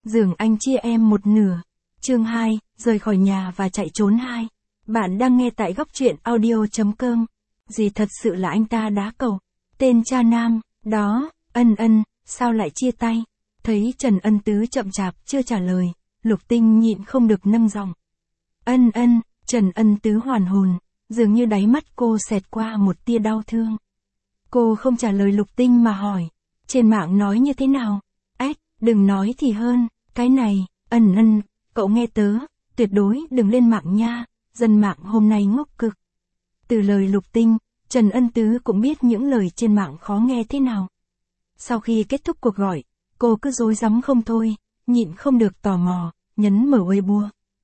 giường anh chia em một nửa. Chương 2, rời khỏi nhà và chạy trốn 2. Bạn đang nghe tại góc truyện audio.com. Gì thật sự là anh ta đá cầu. Tên cha nam, đó, Ân, sao lại chia tay? Thấy Trần Ân Tứ chậm chạp chưa trả lời, Lục Tinh nhịn không được nâng giọng. Ân, Trần Ân Tứ hoàn hồn, dường như đáy mắt cô xẹt qua một tia đau thương. Cô không trả lời Lục Tinh mà hỏi, trên mạng nói như thế nào? Đừng nói thì hơn, cái này, Ân, cậu nghe tớ, tuyệt đối đừng lên mạng nha, dân mạng hôm nay ngốc cực. Từ lời Lục Tinh, Trần Ân Tứ cũng biết những lời trên mạng khó nghe thế nào. Sau khi kết thúc cuộc gọi, cô cứ rối rắm không thôi, nhịn không được tò mò, nhấn mở Weibo.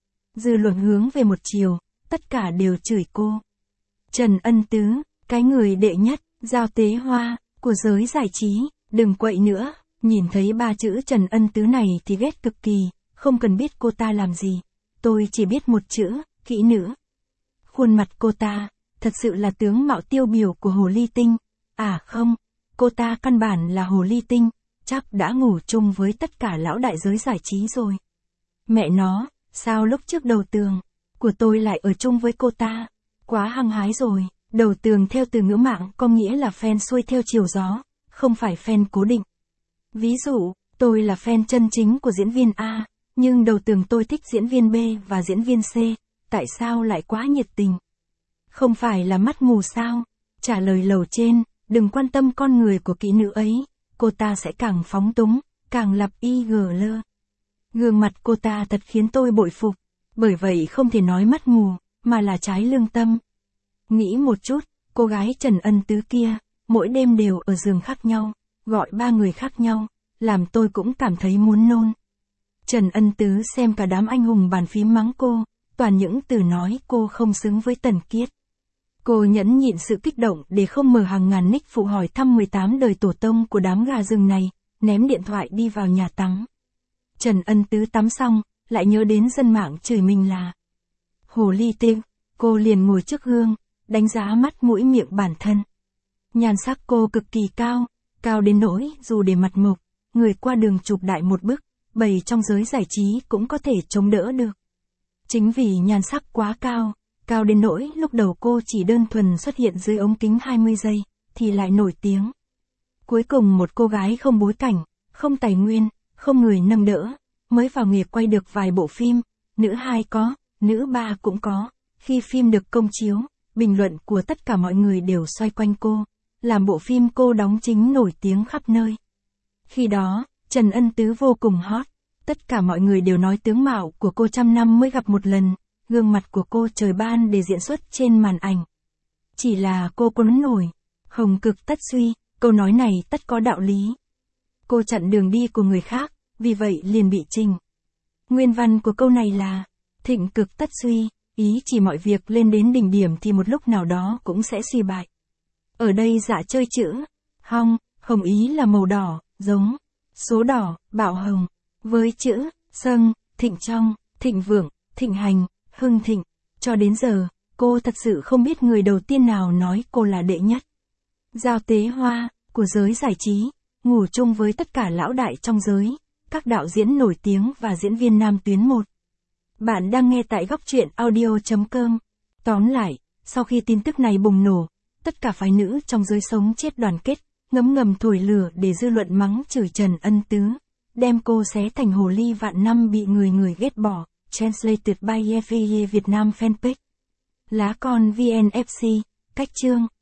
Dư luận hướng về một chiều, tất cả đều chửi cô. Trần Ân Tứ, cái người đệ nhất, giao tế hoa, của giới giải trí, đừng quậy nữa. Nhìn thấy ba chữ Trần Ân Tứ này thì ghét cực kỳ, không cần biết cô ta làm gì. Tôi chỉ biết một chữ, kỹ nữ. Khuôn mặt cô ta, thật sự là tướng mạo tiêu biểu của hồ ly tinh. À không, cô ta căn bản là hồ ly tinh, chắc đã ngủ chung với tất cả lão đại giới giải trí rồi. Mẹ nó, sao lúc trước đầu tường của tôi lại ở chung với cô ta? Quá hăng hái rồi. Đầu tường theo từ ngữ mạng có nghĩa là fan xuôi theo chiều gió, không phải fan cố định. Ví dụ, tôi là fan chân chính của diễn viên A, nhưng đầu tường tôi thích diễn viên B và diễn viên C, tại sao lại quá nhiệt tình? Không phải là mắt mù sao? Trả lời lầu trên, đừng quan tâm con người của kỹ nữ ấy, cô ta sẽ càng phóng túng, càng lập IGL. Gương mặt cô ta thật khiến tôi bội phục, bởi vậy không thể nói mắt mù, mà là trái lương tâm. Nghĩ một chút, cô gái Trần Ân Tứ kia, mỗi đêm đều ở giường khác nhau, gọi 3 người khác nhau, làm tôi cũng cảm thấy muốn nôn. Trần Ân Tứ xem cả đám anh hùng bàn phím mắng cô, toàn những từ nói cô không xứng với Tần Kiết. Cô nhẫn nhịn sự kích động để không mở hàng ngàn nick phụ hỏi thăm 18 đời tổ tông của đám gà rừng này, ném điện thoại đi vào nhà tắm. Trần Ân Tứ tắm xong, lại nhớ đến dân mạng chửi mình là hồ ly tinh, cô liền ngồi trước gương, đánh giá mắt mũi miệng bản thân. Nhan sắc cô cực kỳ cao, cao đến nỗi dù để mặt mộc, người qua đường chụp đại một bức, bày trong giới giải trí cũng có thể chống đỡ được. Chính vì nhan sắc quá cao, cao đến nỗi lúc đầu cô chỉ đơn thuần xuất hiện dưới ống kính 20 giây, thì lại nổi tiếng. Cuối cùng một cô gái không bối cảnh, không tài nguyên, không người nâng đỡ, mới vào nghề quay được vài bộ phim, nữ 2 có, nữ 3 cũng có. Khi phim được công chiếu, bình luận của tất cả mọi người đều xoay quanh cô, làm bộ phim cô đóng chính nổi tiếng khắp nơi. Khi đó, Trần Ân Tứ vô cùng hot, tất cả mọi người đều nói tướng mạo của cô trăm năm mới gặp một lần, gương mặt của cô trời ban để diễn xuất trên màn ảnh. Chỉ là cô nóng nổi, hồng cực tất suy, câu nói này tất có đạo lý. Cô chặn đường đi của người khác, vì vậy liền bị trình. Nguyên văn của câu này là, thịnh cực tất suy, ý chỉ mọi việc lên đến đỉnh điểm thì một lúc nào đó cũng sẽ suy bại. Ở đây dạ chơi chữ, hồng ý là màu đỏ, giống, số đỏ, bạo hồng, với chữ, sâng, thịnh trong, thịnh vượng, thịnh hành, hưng thịnh. Cho đến giờ, cô thật sự không biết người đầu tiên nào nói cô là đệ nhất. Giao tế hoa, của giới giải trí, ngủ chung với tất cả lão đại trong giới, các đạo diễn nổi tiếng và diễn viên nam tuyến 1. Bạn đang nghe tại góc truyện audio.com. Tóm lại, sau khi tin tức này bùng nổ, tất cả phái nữ trong giới sống chết đoàn kết, ngấm thổi lửa để dư luận mắng chửi Trần Ân Tứ, đem cô xé thành hồ ly vạn năm bị người ghét bỏ. Translated by FVE Việt Nam Fanpage. Lá con VNFC, cách chương.